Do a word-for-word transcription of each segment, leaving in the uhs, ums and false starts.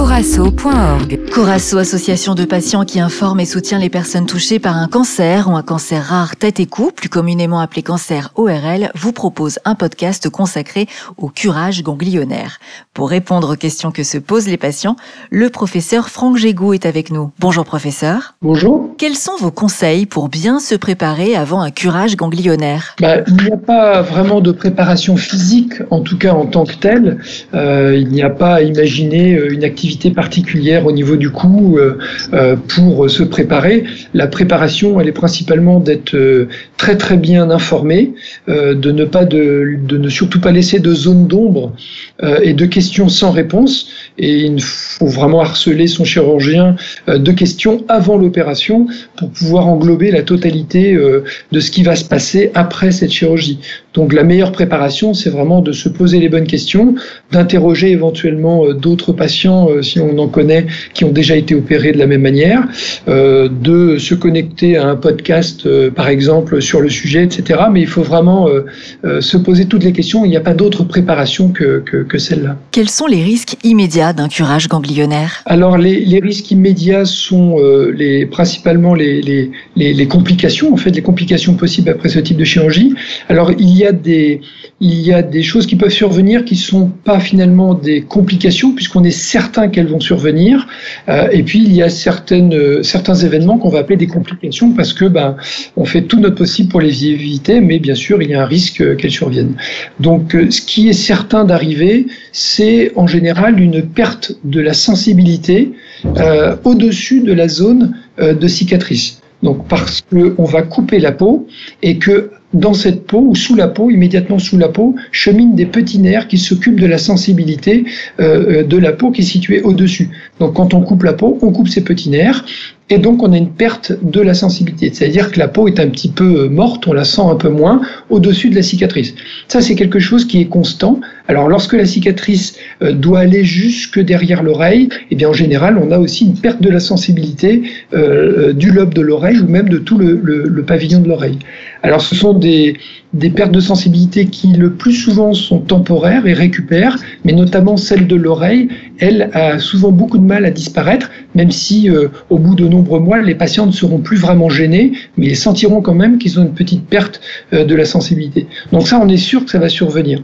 corasso point org. Corasso, association de patients qui informe et soutient les personnes touchées par un cancer ou un cancer rare tête et cou, plus communément appelé cancer O R L, vous propose un podcast consacré au curage ganglionnaire. Pour répondre aux questions que se posent les patients, le professeur Franck Gégou est avec nous. Bonjour professeur. Bonjour. Quels sont vos conseils pour bien se préparer avant un curage ganglionnaire ? Bah, il n'y a pas vraiment de préparation physique, en tout cas en tant que telle. Euh, il n'y a pas à imaginer une activité particulière au niveau du cou euh, euh, pour se préparer. La préparation, elle est principalement d'être euh, très très bien informé, euh, de ne pas de, de ne surtout pas laisser de zone d'ombre euh, et de questions sans réponse. Et il faut vraiment harceler son chirurgien euh, de questions avant l'opération pour pouvoir englober la totalité euh, de ce qui va se passer après cette chirurgie. Donc la meilleure préparation, c'est vraiment de se poser les bonnes questions, d'interroger éventuellement euh, d'autres patients, euh, si on en connaît, qui ont déjà été opérés de la même manière, euh, de se connecter à un podcast, euh, par exemple, sur le sujet, et cetera. Mais il faut vraiment euh, euh, se poser toutes les questions. Il n'y a pas d'autre préparation que, que, que celle-là. Quels sont les risques immédiats d'un curage ganglionnaire ? Alors, les, les risques immédiats sont euh, les, principalement les, les, les, les complications, en fait, les complications possibles après ce type de chirurgie. Alors, il y a des, il y a des choses qui peuvent survenir qui ne sont pas finalement des complications, puisqu'on est certain qu'elles vont survenir. Euh, et puis, il y a certaines, euh, certains événements qu'on va appeler des complications parce que ben, on fait tout notre possible pour les éviter, mais bien sûr, il y a un risque euh, qu'elles surviennent. Donc, euh, ce qui est certain d'arriver, c'est en général une perte de la sensibilité euh, au-dessus de la zone euh, de cicatrice. Donc, parce qu'on va couper la peau et que dans cette peau ou sous la peau, immédiatement sous la peau, cheminent des petits nerfs qui s'occupent de la sensibilité euh, de la peau qui est située au-dessus. Donc quand on coupe la peau, on coupe ces petits nerfs et donc on a une perte de la sensibilité. C'est-à-dire que la peau est un petit peu morte, on la sent un peu moins au-dessus de la cicatrice. Ça, c'est quelque chose qui est constant. Alors lorsque la cicatrice euh, doit aller jusque derrière l'oreille, eh bien en général, on a aussi une perte de la sensibilité euh, du lobe de l'oreille ou même de tout le, le, le pavillon de l'oreille. Alors ce sont des, des pertes de sensibilité qui le plus souvent sont temporaires et récupèrent, mais notamment celle de l'oreille, elle a souvent beaucoup de mal à disparaître, même si euh, au bout de nombreux mois, les patients ne seront plus vraiment gênés, mais ils sentiront quand même qu'ils ont une petite perte euh, de la sensibilité. Donc ça, on est sûr que ça va survenir.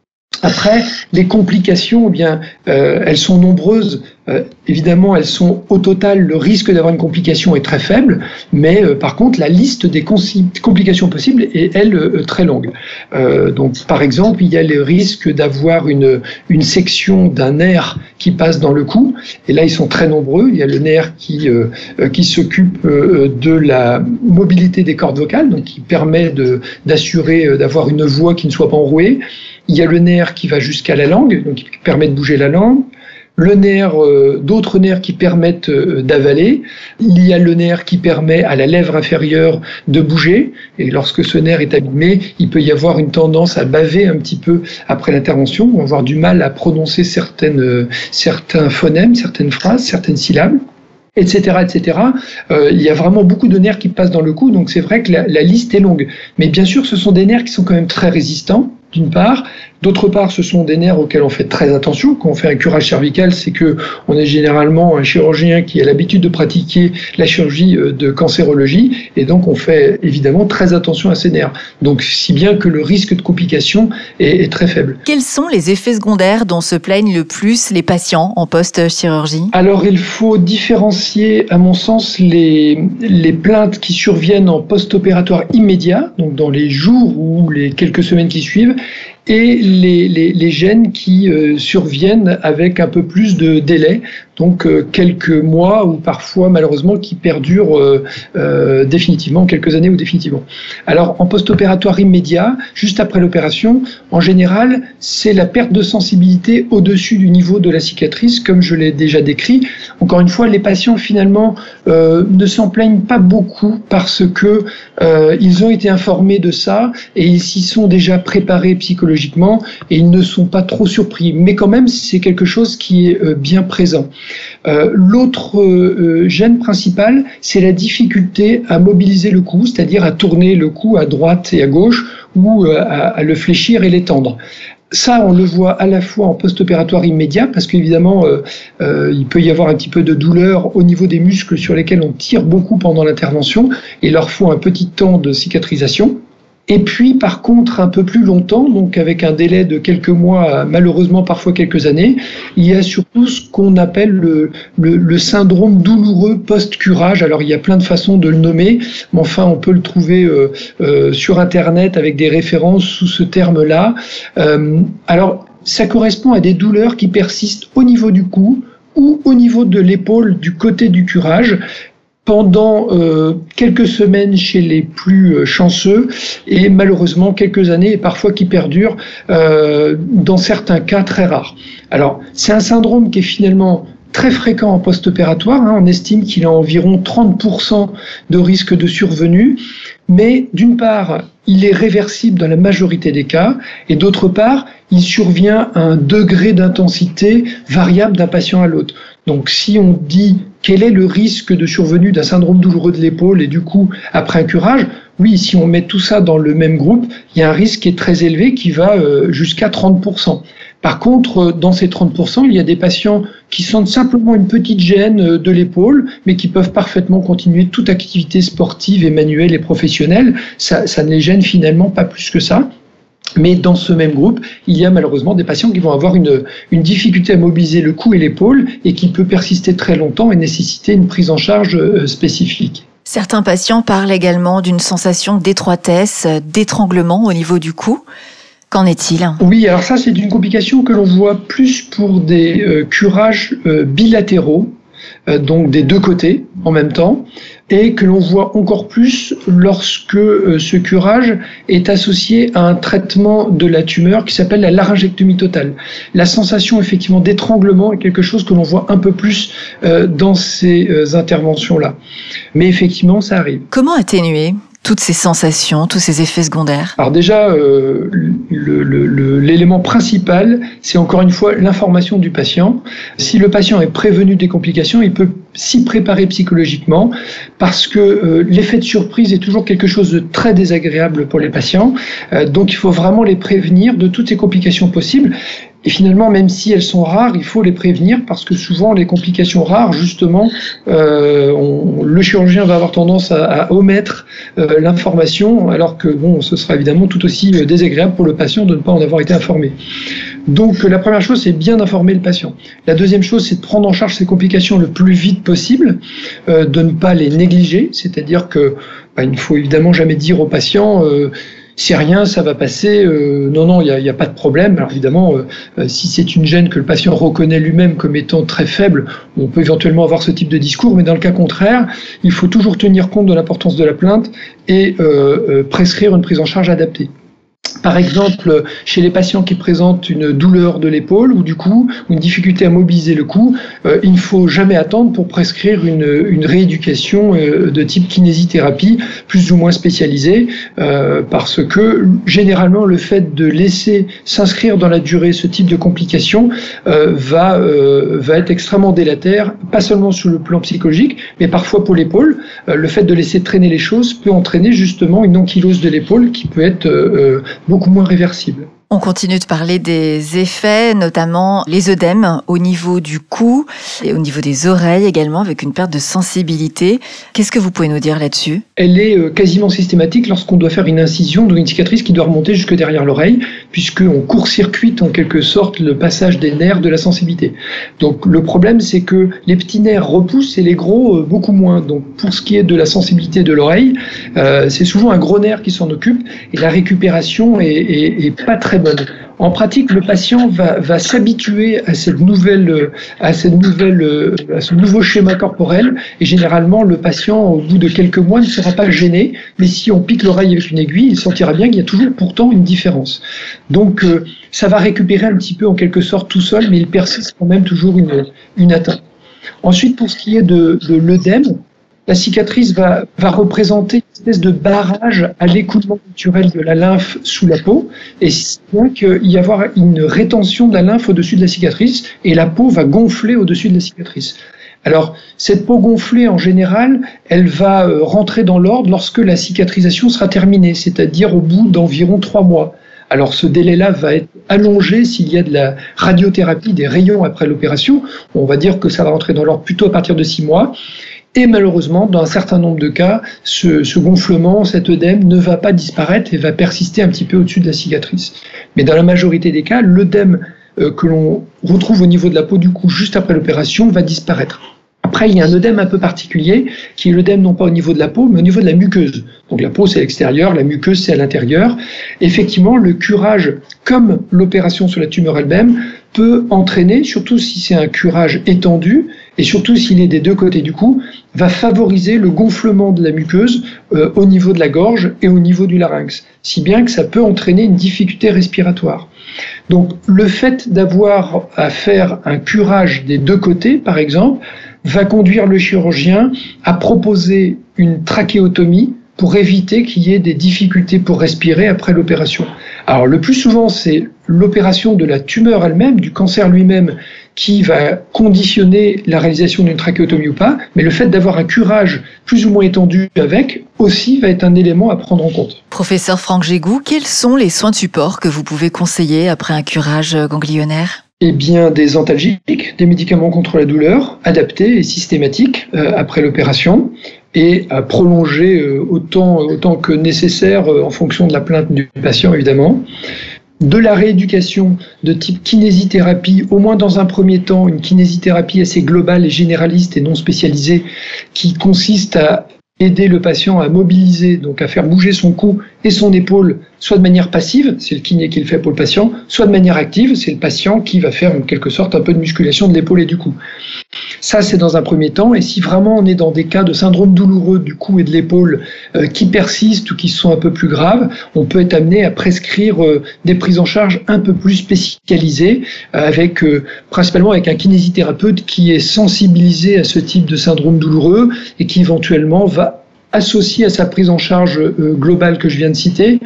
Après, les complications, eh bien, euh, elles sont nombreuses. Euh, évidemment, elles sont au total, le risque d'avoir une complication est très faible, mais euh, par contre, la liste des consi- complications possibles est, elle, euh, très longue. Euh, donc, par exemple, il y a le risque d'avoir une, une section d'un nerf qui passe dans le cou, et là, ils sont très nombreux. Il y a le nerf qui, euh, qui s'occupe euh, de la mobilité des cordes vocales, donc qui permet de, d'assurer euh, d'avoir une voix qui ne soit pas enrouée. Il y a le nerf qui va jusqu'à la langue, donc qui permet de bouger la langue. Le nerf, euh, d'autres nerfs qui permettent euh, d'avaler. Il y a le nerf qui permet à la lèvre inférieure de bouger. Et lorsque ce nerf est abîmé, il peut y avoir une tendance à baver un petit peu après l'intervention, ou avoir du mal à prononcer certaines, euh, certains phonèmes, certaines phrases, certaines syllabes, et cetera, et cetera. Euh, il y a vraiment beaucoup de nerfs qui passent dans le cou, donc c'est vrai que la, la liste est longue. Mais bien sûr, ce sont des nerfs qui sont quand même très résistants, d'une part. D'autre part, ce sont des nerfs auxquels on fait très attention. Quand on fait un curage cervical, c'est que on est généralement un chirurgien qui a l'habitude de pratiquer la chirurgie de cancérologie, et donc on fait évidemment très attention à ces nerfs. Donc, si bien que le risque de complication est, est très faible. Quels sont les effets secondaires dont se plaignent le plus les patients en post-chirurgie ? Alors, il faut différencier, à mon sens, les, les plaintes qui surviennent en post-opératoire immédiat, donc dans les jours ou les quelques semaines qui suivent, et les, les, les gènes qui euh, surviennent avec un peu plus de délai, donc euh, quelques mois ou parfois malheureusement qui perdurent euh, euh, définitivement, quelques années ou définitivement. Alors en post-opératoire immédiat, juste après l'opération, en général, c'est la perte de sensibilité au-dessus du niveau de la cicatrice, comme je l'ai déjà décrit. Encore une fois, les patients finalement euh, ne s'en plaignent pas beaucoup parce que euh, ils ont été informés de ça et ils s'y sont déjà préparés psychologiquement et ils ne sont pas trop surpris. Mais quand même, c'est quelque chose qui est euh, bien présent. Euh, l'autre euh, gêne principal, c'est la difficulté à mobiliser le cou, c'est-à-dire à tourner le cou à droite et à gauche ou euh, à, à le fléchir et l'étendre. Ça, on le voit à la fois en post-opératoire immédiat, parce qu'évidemment, euh, euh, il peut y avoir un petit peu de douleur au niveau des muscles sur lesquels on tire beaucoup pendant l'intervention, et il leur faut un petit temps de cicatrisation. Et puis, par contre, un peu plus longtemps, donc avec un délai de quelques mois, malheureusement parfois quelques années, il y a surtout ce qu'on appelle le, le, le syndrome douloureux post-curage. Alors, il y a plein de façons de le nommer, mais enfin, on peut le trouver euh, euh, sur Internet avec des références sous ce terme-là. Euh, alors, ça correspond à des douleurs qui persistent au niveau du cou ou au niveau de l'épaule du côté du curage, pendant euh, quelques semaines chez les plus euh, chanceux et malheureusement quelques années et parfois qui perdurent euh, dans certains cas très rares. Alors, c'est un syndrome qui est finalement très fréquent en post-opératoire. Hein. On estime qu'il a environ trente pour cent de risque de survenue. Mais d'une part, il est réversible dans la majorité des cas, et d'autre part, il survient à un degré d'intensité variable d'un patient à l'autre. Donc si on dit quel est le risque de survenue d'un syndrome douloureux de l'épaule et du coup après un curage, oui, si on met tout ça dans le même groupe, il y a un risque qui est très élevé qui va euh, jusqu'à trente pour cent. Par contre, dans ces trente pour cent, il y a des patients qui sentent simplement une petite gêne de l'épaule, mais qui peuvent parfaitement continuer toute activité sportive et manuelle et professionnelle. Ça, ça ne les gêne finalement pas plus que ça. Mais dans ce même groupe, il y a malheureusement des patients qui vont avoir une, une difficulté à mobiliser le cou et l'épaule et qui peut persister très longtemps et nécessiter une prise en charge spécifique. Certains patients parlent également d'une sensation d'étroitesse, d'étranglement au niveau du cou. Qu'en est-il ? Oui, alors ça, c'est une complication que l'on voit plus pour des euh, curages euh, bilatéraux, euh, donc des deux côtés en même temps, et que l'on voit encore plus lorsque euh, ce curage est associé à un traitement de la tumeur qui s'appelle la laryngectomie totale. La sensation effectivement d'étranglement est quelque chose que l'on voit un peu plus euh, dans ces euh, interventions-là. Mais effectivement, ça arrive. Comment atténuer toutes ces sensations, tous ces effets secondaires ? Alors déjà, euh, le, le, le, l'élément principal, c'est encore une fois l'information du patient. Si le patient est prévenu des complications, il peut s'y préparer psychologiquement parce que euh, l'effet de surprise est toujours quelque chose de très désagréable pour les patients. Euh, donc il faut vraiment les prévenir de toutes ces complications possibles. Et finalement, même si elles sont rares, il faut les prévenir parce que souvent, les complications rares, justement, euh, on, le chirurgien va avoir tendance à, à omettre euh, l'information, alors que bon, ce sera évidemment tout aussi désagréable pour le patient de ne pas en avoir été informé. Donc, la première chose, c'est bien d'informer le patient. La deuxième chose, c'est de prendre en charge ces complications le plus vite possible, euh, de ne pas les négliger, c'est-à-dire que bah, il ne faut évidemment jamais dire au patient euh, c'est rien, ça va passer, euh, non, non, il n'y a, y a pas de problème. Alors évidemment, euh, si c'est une gêne que le patient reconnaît lui-même comme étant très faible, on peut éventuellement avoir ce type de discours, mais dans le cas contraire, il faut toujours tenir compte de l'importance de la plainte et euh, euh, prescrire une prise en charge adaptée. Par exemple, chez les patients qui présentent une douleur de l'épaule ou du cou, ou une difficulté à mobiliser le cou, euh, il ne faut jamais attendre pour prescrire une, une rééducation euh, de type kinésithérapie plus ou moins spécialisée, euh, parce que généralement le fait de laisser s'inscrire dans la durée ce type de complications euh, va, euh, va être extrêmement délétère, pas seulement sur le plan psychologique, mais parfois pour l'épaule. Euh, le fait de laisser traîner les choses peut entraîner justement une ankylose de l'épaule qui peut être euh, beaucoup moins réversible. On continue de parler des effets, notamment les œdèmes au niveau du cou et au niveau des oreilles également, avec une perte de sensibilité. Qu'est-ce que vous pouvez nous dire là-dessus ? Elle est quasiment systématique lorsqu'on doit faire une incision, donc une cicatrice qui doit remonter jusque derrière l'oreille, puisqu'on court-circuite en quelque sorte le passage des nerfs de la sensibilité. Donc le problème, c'est que les petits nerfs repoussent et les gros beaucoup moins. Donc pour ce qui est de la sensibilité de l'oreille, euh, c'est souvent un gros nerf qui s'en occupe et la récupération est, est, est pas très bonne. En pratique, le patient va, va s'habituer à cette nouvelle, à cette nouvelle, à ce nouveau schéma corporel, et généralement, le patient, au bout de quelques mois, ne sera pas gêné, mais si on pique l'oreille avec une aiguille, il sentira bien qu'il y a toujours pourtant une différence. Donc, euh, ça va récupérer un petit peu en quelque sorte tout seul, mais il persiste quand même toujours une, une atteinte. Ensuite, pour ce qui est de, de l'œdème, la cicatrice va, va représenter une espèce de barrage à l'écoulement naturel de la lymphe sous la peau, et c'est bien qu'il y avoir une rétention de la lymphe au-dessus de la cicatrice, et la peau va gonfler au-dessus de la cicatrice. Alors, cette peau gonflée, en général, elle va rentrer dans l'ordre lorsque la cicatrisation sera terminée, c'est-à-dire au bout d'environ trois mois. Alors ce délai-là va être allongé s'il y a de la radiothérapie, des rayons après l'opération. On va dire que ça va rentrer dans l'ordre plutôt à partir de six mois. Et malheureusement, dans un certain nombre de cas, ce, ce gonflement, cet œdème ne va pas disparaître et va persister un petit peu au-dessus de la cicatrice. Mais dans la majorité des cas, l'œdème euh, que l'on retrouve au niveau de la peau du cou juste après l'opération va disparaître. Après, il y a un œdème un peu particulier, qui est l'œdème non pas au niveau de la peau, mais au niveau de la muqueuse. Donc la peau, c'est à l'extérieur, la muqueuse, c'est à l'intérieur. Effectivement, le curage, comme l'opération sur la tumeur elle-même, peut entraîner, surtout si c'est un curage étendu, et surtout s'il est des deux côtés du cou, va favoriser le gonflement de la muqueuse euh, au niveau de la gorge et au niveau du larynx, si bien que ça peut entraîner une difficulté respiratoire. Donc le fait d'avoir à faire un curage des deux côtés, par exemple, va conduire le chirurgien à proposer une trachéotomie pour éviter qu'il y ait des difficultés pour respirer après l'opération. Alors le plus souvent, c'est l'opération de la tumeur elle-même, du cancer lui-même, qui va conditionner la réalisation d'une trachéotomie ou pas, mais le fait d'avoir un curage plus ou moins étendu avec aussi va être un élément à prendre en compte. Professeur Franck Gégou, quels sont les soins de support que vous pouvez conseiller après un curage ganglionnaire ? Eh bien, des antalgiques, des médicaments contre la douleur, adaptés et systématiques euh, après l'opération, et à prolonger euh, autant, autant que nécessaire euh, en fonction de la plainte du patient, évidemment. De la rééducation de type kinésithérapie, au moins dans un premier temps, une kinésithérapie assez globale et généraliste et non spécialisée, qui consiste à aider le patient à mobiliser, donc à faire bouger son cou et son épaule, soit de manière passive, c'est le kiné qui le fait pour le patient, soit de manière active, c'est le patient qui va faire en quelque sorte un peu de musculation de l'épaule et du cou. Ça, c'est dans un premier temps, et si vraiment on est dans des cas de syndrome douloureux du cou et de l'épaule euh, qui persistent ou qui sont un peu plus graves, on peut être amené à prescrire euh, des prises en charge un peu plus spécialisées, euh, avec euh, principalement avec un kinésithérapeute qui est sensibilisé à ce type de syndrome douloureux et qui éventuellement va associer à sa prise en charge euh, globale que je viens de citer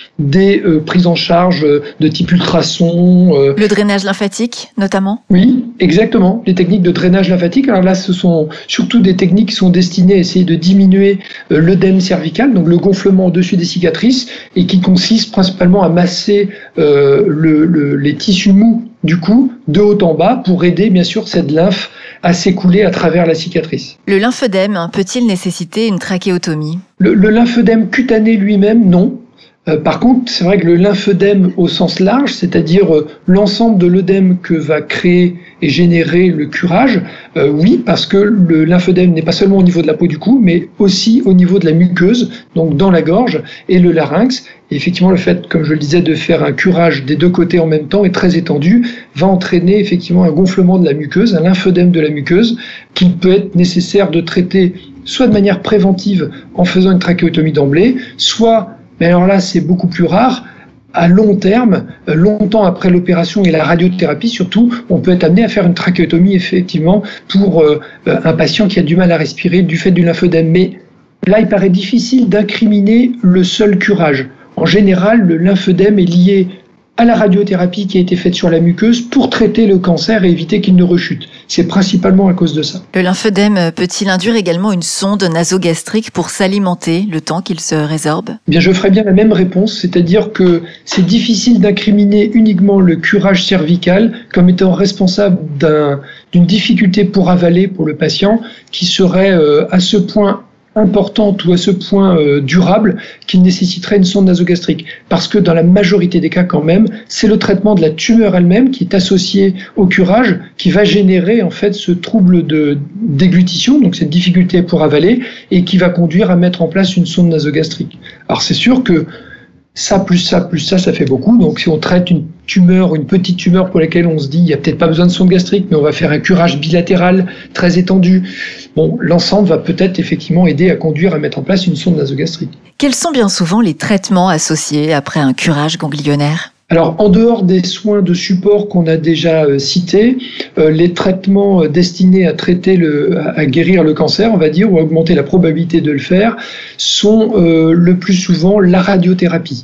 des euh, prises en charge de type ultrason. Euh... Le drainage lymphatique, notamment ? Oui, exactement. Les techniques de drainage lymphatique. Alors là, ce sont surtout des techniques qui sont destinées à essayer de diminuer euh, l'œdème cervical, donc le gonflement au-dessus des cicatrices, et qui consiste principalement à masser euh, le, le, les tissus mous du cou, de haut en bas, pour aider bien sûr cette lymphe à s'écouler à travers la cicatrice. Le lymphœdème peut-il nécessiter une trachéotomie ? Le, le lymphœdème cutané lui-même, non. Euh, par contre, c'est vrai que le lymphœdème au sens large, c'est-à-dire euh, l'ensemble de l'œdème que va créer et générer le curage, euh, oui, parce que le lymphœdème n'est pas seulement au niveau de la peau du cou, mais aussi au niveau de la muqueuse, donc dans la gorge et le larynx. Et effectivement, le fait, comme je le disais, de faire un curage des deux côtés en même temps et très étendu, va entraîner effectivement un gonflement de la muqueuse, un lymphœdème de la muqueuse, qu'il peut être nécessaire de traiter soit de manière préventive en faisant une trachéotomie d'emblée, soit, mais alors là c'est beaucoup plus rare, à long terme, longtemps après l'opération et la radiothérapie surtout, on peut être amené à faire une trachéotomie effectivement pour euh, un patient qui a du mal à respirer du fait du lymphœdème. Mais là, il paraît difficile d'incriminer le seul curage. En général, le lymphœdème est lié à la radiothérapie qui a été faite sur la muqueuse pour traiter le cancer et éviter qu'il ne rechute. C'est principalement à cause de ça. Le lymphœdème peut-il induire également une sonde nasogastrique pour s'alimenter le temps qu'il se résorbe ? Eh bien, je ferai bien la même réponse, c'est-à-dire que c'est difficile d'incriminer uniquement le curage cervical comme étant responsable d'un, d'une difficulté pour avaler pour le patient qui serait euh, à ce point importante ou à ce point euh, durable qu'il nécessiterait une sonde nasogastrique. Parce que dans la majorité des cas quand même, c'est le traitement de la tumeur elle-même qui est associé au curage qui va générer en fait ce trouble de déglutition, donc cette difficulté pour avaler, et qui va conduire à mettre en place une sonde nasogastrique. Alors c'est sûr que ça plus ça plus ça, ça fait beaucoup. Donc si on traite une tumeur, une petite tumeur pour laquelle on se dit il n'y a peut-être pas besoin de sonde gastrique, mais on va faire un curage bilatéral très étendu, bon, l'ensemble va peut-être effectivement aider à conduire à mettre en place une sonde nasogastrique. Quels sont bien souvent les traitements associés après un curage ganglionnaire ? Alors, en dehors des soins de support qu'on a déjà euh, cités, euh, les traitements euh, destinés à traiter le, à, à guérir le cancer, on va dire, ou à augmenter la probabilité de le faire, sont euh, le plus souvent la radiothérapie.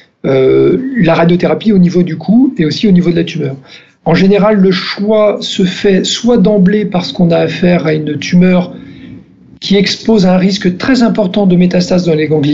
Euh, la radiothérapie au niveau du cou et aussi au niveau de la tumeur. En général, le choix se fait soit d'emblée parce qu'on a affaire à une tumeur qui expose à un risque très important de métastase dans les ganglions,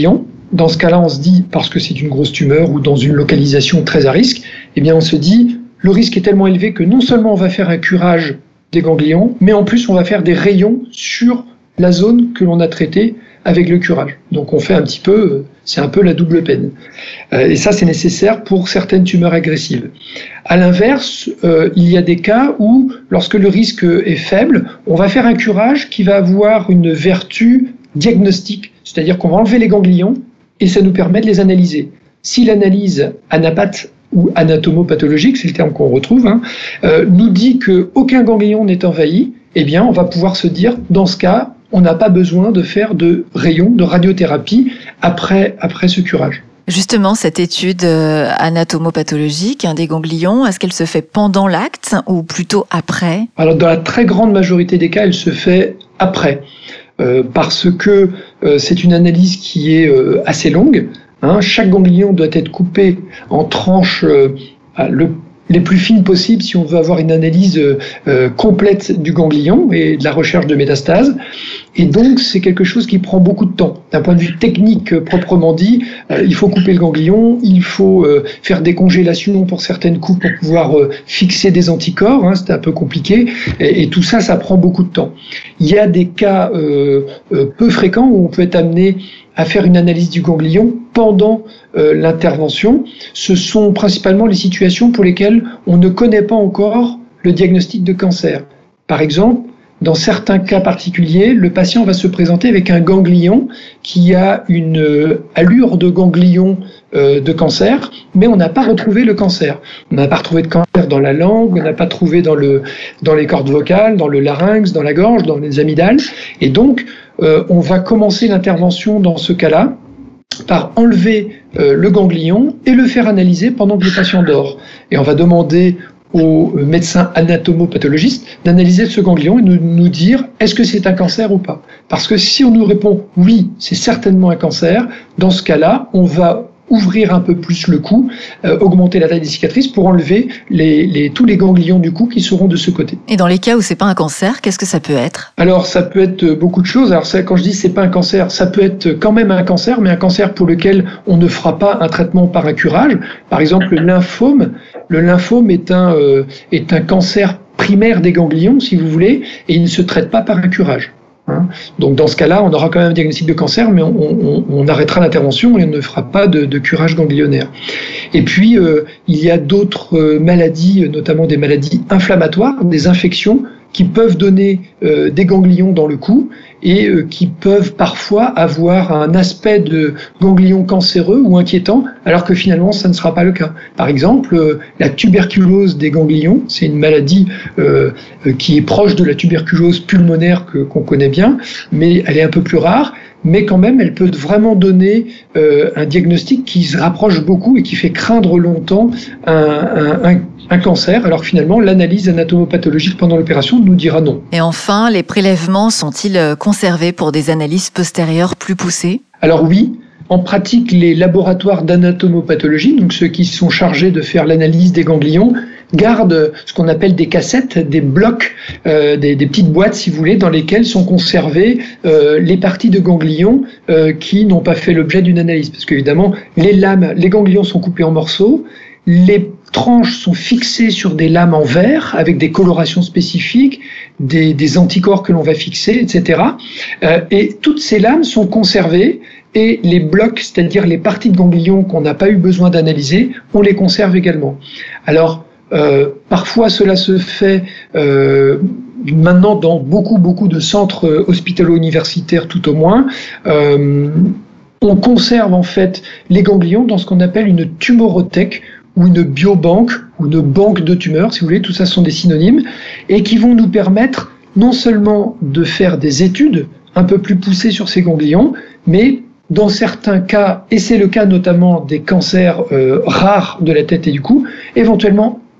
dans ce cas-là, on se dit, parce que c'est une grosse tumeur ou dans une localisation très à risque, eh bien on se dit, le risque est tellement élevé que non seulement on va faire un curage des ganglions, mais en plus on va faire des rayons sur la zone que l'on a traitée avec le curage. Donc on fait un petit peu, c'est un peu la double peine. Euh, et ça c'est nécessaire pour certaines tumeurs agressives. À l'inverse, euh, il y a des cas où, lorsque le risque est faible, on va faire un curage qui va avoir une vertu diagnostique, c'est-à-dire qu'on va enlever les ganglions et ça nous permet de les analyser. Si l'analyse anapathe ou anatomopathologique, c'est le terme qu'on retrouve, hein, euh, nous dit qu'aucun ganglion n'est envahi, eh bien on va pouvoir se dire, dans ce cas, on n'a pas besoin de faire de rayons, de radiothérapie après, après ce curage. Justement, cette étude euh, anatomopathologique hein, des ganglions, est-ce qu'elle se fait pendant l'acte ou plutôt après ? Alors, dans la très grande majorité des cas, elle se fait après, euh, parce que euh, c'est une analyse qui est euh, assez longue. Hein. Chaque ganglion doit être coupé en tranches euh, le les plus fines possibles si on veut avoir une analyse euh, complète du ganglion et de la recherche de métastases. Et donc, c'est quelque chose qui prend beaucoup de temps. D'un point de vue technique euh, proprement dit, euh, il faut couper le ganglion, il faut euh, faire des congélations pour certaines coupes pour pouvoir euh, fixer des anticorps, hein, c'est un peu compliqué, et, et tout ça, ça prend beaucoup de temps. Il y a des cas euh, euh, peu fréquents où on peut être amené à faire une analyse du ganglion pendant euh, l'intervention. Ce sont principalement les situations pour lesquelles on ne connaît pas encore le diagnostic de cancer. Par exemple, dans certains cas particuliers, le patient va se présenter avec un ganglion qui a une euh, allure de ganglion euh, de cancer, mais on n'a pas retrouvé le cancer. On n'a pas retrouvé de cancer dans la langue, on n'a pas trouvé dans, le, dans les cordes vocales, dans le larynx, dans la gorge, dans les amygdales. Et donc, euh, on va commencer l'intervention dans ce cas-là par enlever euh, le ganglion et le faire analyser pendant que le patient dort. Et on va demander aux médecins anatomopathologiste d'analyser ce ganglion et nous, nous dire est-ce que c'est un cancer ou pas. Parce que si on nous répond oui, c'est certainement un cancer, dans ce cas-là, on va ouvrir un peu plus le cou, euh, augmenter la taille des cicatrices pour enlever les, les, tous les ganglions du cou qui seront de ce côté. Et dans les cas où c'est pas un cancer, qu'est-ce que ça peut être ? Alors ça peut être beaucoup de choses. Alors ça, quand je dis c'est pas un cancer, ça peut être quand même un cancer, mais un cancer pour lequel on ne fera pas un traitement par un curage. Par exemple, le lymphome. Le lymphome est un euh, est un cancer primaire des ganglions, si vous voulez, et il ne se traite pas par un curage. Donc dans ce cas-là, on aura quand même un diagnostic de cancer, mais on, on, on arrêtera l'intervention et on ne fera pas de, de curage ganglionnaire. Et puis, euh, il y a d'autres euh, maladies, notamment des maladies inflammatoires, des infections, qui peuvent donner euh, des ganglions dans le cou et euh, qui peuvent parfois avoir un aspect de ganglion cancéreux ou inquiétant, alors que finalement, ça ne sera pas le cas. Par exemple, euh, la tuberculose des ganglions, c'est une maladie euh, qui est proche de la tuberculose pulmonaire que, qu'on connaît bien, mais elle est un peu plus rare. Mais quand même, elle peut vraiment donner euh, un diagnostic qui se rapproche beaucoup et qui fait craindre longtemps un, un, un, un cancer, alors que finalement, l'analyse anatomopathologique pendant l'opération nous dira non. Et enfin, les prélèvements sont-ils conservés pour des analyses postérieures plus poussées ? Alors oui. En pratique, les laboratoires d'anatomopathologie, donc ceux qui sont chargés de faire l'analyse des ganglions, gardent ce qu'on appelle des cassettes, des blocs, euh, des, des petites boîtes, si vous voulez, dans lesquelles sont conservées euh, les parties de ganglions euh, qui n'ont pas fait l'objet d'une analyse. Parce qu'évidemment, les lames, les ganglions sont coupés en morceaux, les tranches sont fixées sur des lames en verre avec des colorations spécifiques, des, des anticorps que l'on va fixer, et cetera. Euh, et toutes ces lames sont conservées. Et les blocs, c'est-à-dire les parties de ganglions qu'on n'a pas eu besoin d'analyser, on les conserve également. Alors, euh, parfois cela se fait euh, maintenant dans beaucoup, beaucoup de centres hospitalo-universitaires tout au moins. Euh, on conserve en fait les ganglions dans ce qu'on appelle une tumorothèque ou une biobanque ou une banque de tumeurs, si vous voulez, tout ça sont des synonymes, et qui vont nous permettre non seulement de faire des études un peu plus poussées sur ces ganglions, mais dans certains cas, et c'est le cas notamment des cancers euh, rares de la tête et du cou, éventuellement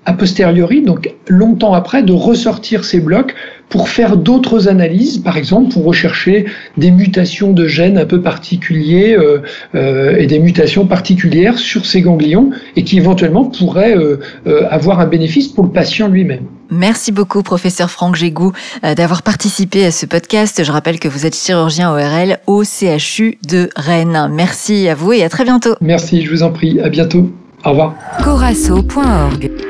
a posteriori, donc longtemps après, de ressortir ces blocs pour faire d'autres analyses, par exemple pour rechercher des mutations de gènes un peu particuliers euh, euh, et des mutations particulières sur ces ganglions et qui éventuellement pourraient euh, euh, avoir un bénéfice pour le patient lui-même. Merci beaucoup, professeur Franck Gégou, d'avoir participé à ce podcast. Je rappelle que vous êtes chirurgien O R L au C H U de Rennes. Merci à vous et à très bientôt. Merci, je vous en prie. À bientôt. Au revoir. coraso point org